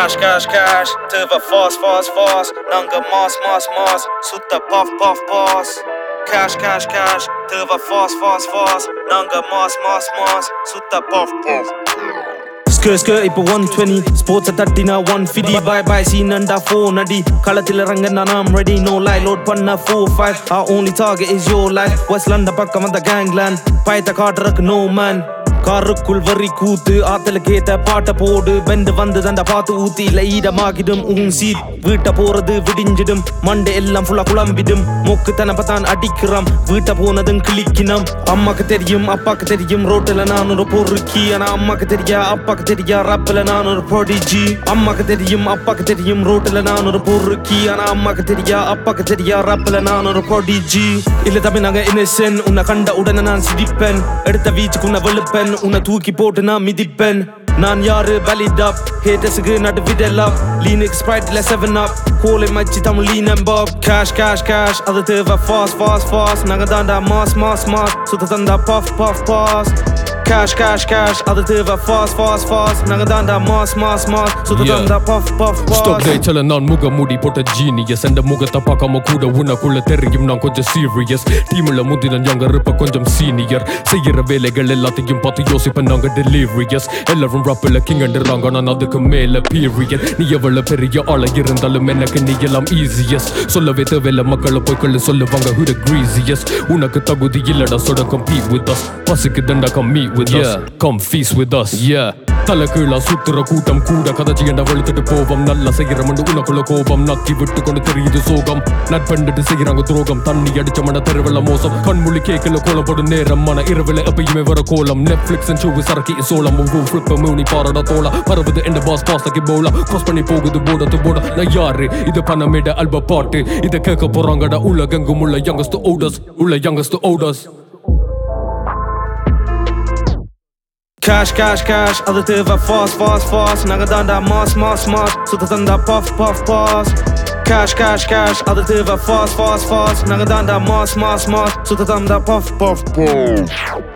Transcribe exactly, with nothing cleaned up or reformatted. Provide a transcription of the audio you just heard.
Cash, cash, cash, tuva fast, fast, fast. Nanga mas, mas, mas, sutta puff, puff, pass. Cash, cash, cash, tuva fast, fast, fast. Nanga mas, mas, mas, sutta puff, puff. Skirt skirt இப்போ one twenty sports thirty-na one fifty bye bye scene and four nadi களத்தில ரங்கனா I'm ready no lie load பண்ண four five our only target is your life West London பக்கம் வந்த gangland பைத்த காட்றக்கு no man காருக்குள் வரி கூத்து ஆத்தல கேட்ட பாட்ட போடு bend வந்து தண்ட பாத்து ஊத்தி லைடமாகிடும் உன் சீட் வீட்ட போறது விடிஞ்சிடும் மண்டே எல்லாம் ஃபுல்லா குழம்பிடும் மொக்கு தனப்பத்தான் அடிக்கிறோம் வீட்ட போனதும் கிளிக்கினம் அம்மாக்கு தெரியும் அப்பாக்கு தெரியும் ரோட்டில் நான் ஒரு பொறுக்கி ஆனா அம்மாக்கு தெரியா அப்பாக்கு தெரியா ரப்பில் நான் ஒரு ப்ராடிஜி அம்மாக்கு தெரியும் அப்பாக்கு தெரியும் ரோட்டில் நான் ஒரு பொறுக்கி ஆனா அம்மாக்கு தெரியா அப்பாக்கு தெரியா ரப்பில் நான் ஒரு ப்ராடிஜி இல்ல தம்பி நாங்க இன்னசென்ட் உன்னை கண்ட உடனே நான் சிரிப்பேன் எடுத்த வீச்சுக்கு உன்னை வெளுப்பேன் உன்னை தூக்கி போட்டு நான் மிதிப்பேன் நான் யாரு valid up haters-க்கு நடு விடல் up Linux Sprite-ல seven up கோலை மச்சி Tamil lean and bob cash cash cash அது தேவை fast fast fast நாங்க தாண்டா mass mass mass சுத்த தந்தா puff puff pass cash cash cash அது தேவை fast fast fast நாங்க தாண்டா mass mass mass சுத்த தந்தா puff puff pass Stop day சொல்ல நான் முக மூடி போட்ட genius அந்த முகத்தை பார்க்காம கூட உனக்குள்ள தெரியும் நான் கொஞ்சம் serious டீம்ல முந்தின younger இப்ப கொஞ்சம் senior செய்யற வேலைகள் எல்லாத்தையும் பார்த்து யோசிப்பேன் நாங்க delirious எல்லாரும் rapல king அண்டறாங்க நான் அதுக்கு மேல period நீ எவ்வளவு பெரிய ஆளா இருந்தாலும் எனக்கு நீ எல்லாம் easiest சொல்லவே தேவையில்ல மக்களை போய்க்கொள்ள சொல்லுவாங்க who the greasiest உனக்கு தகுதி இல்லடா சொட compete with us பசிக்கு தண்டா come meet with us come feast with us yeah தல கீழா சுத்துற கூட்டம் கூட கதச்சி என்ன வழுத்துட்டு போவோம் நல்லா செய்யறமண்டு உனக்குள்ள கோபம் நக்கி விட்டு கொண்டு தெரியுது சோகம் நட்பண்டுட்டு செய்யறாங்க துரோகம் தண்ணி அடிச்ச மன தெருவெல்ல மோசம் கண்மொழி கேட்கல கோலம் போடு நேரம் மன இரவுல எப்பயுமே வர கோலம் நெட்ஃபிளிக்ஸ் அண்ட் ஷோவு சரக்கி சோளம் உங்க ஃபிளிப்ப மூணி பாரடா தோலா பரவுது எந்த பாஸ் பாஸ்தகி போலா cross பண்ணி போகுது போடத்து போட நான் யாரு இது பணமேட அல்ப பாட்டு இத கேட்க போறாங்கடா உலகெங்கும் உள்ள youngest oldest உள்ள youngest oldest cash cash cash அது தேவை fast fast fast நாங்க தாண்டா mass mass mass சுத்த தந்தா puff puff pass cash cash cash அது தேவை fast fast fast நாங்க தாண்டா mass mass mass சுத்த தந்தா puff puff pass